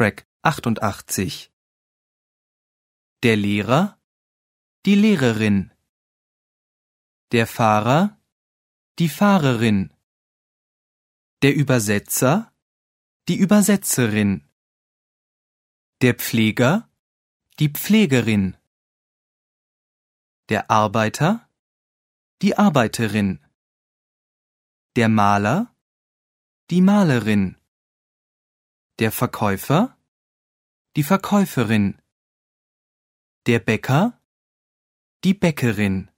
Track 88. Der Lehrer, die Lehrerin. Der Fahrer, die Fahrerin. Der Übersetzer, die Übersetzerin. Der Pfleger, die Pflegerin. Der Arbeiter, die Arbeiterin. Der Maler, die Malerin. Der Verkäufer, die Verkäuferin. Der Bäcker, die Bäckerin.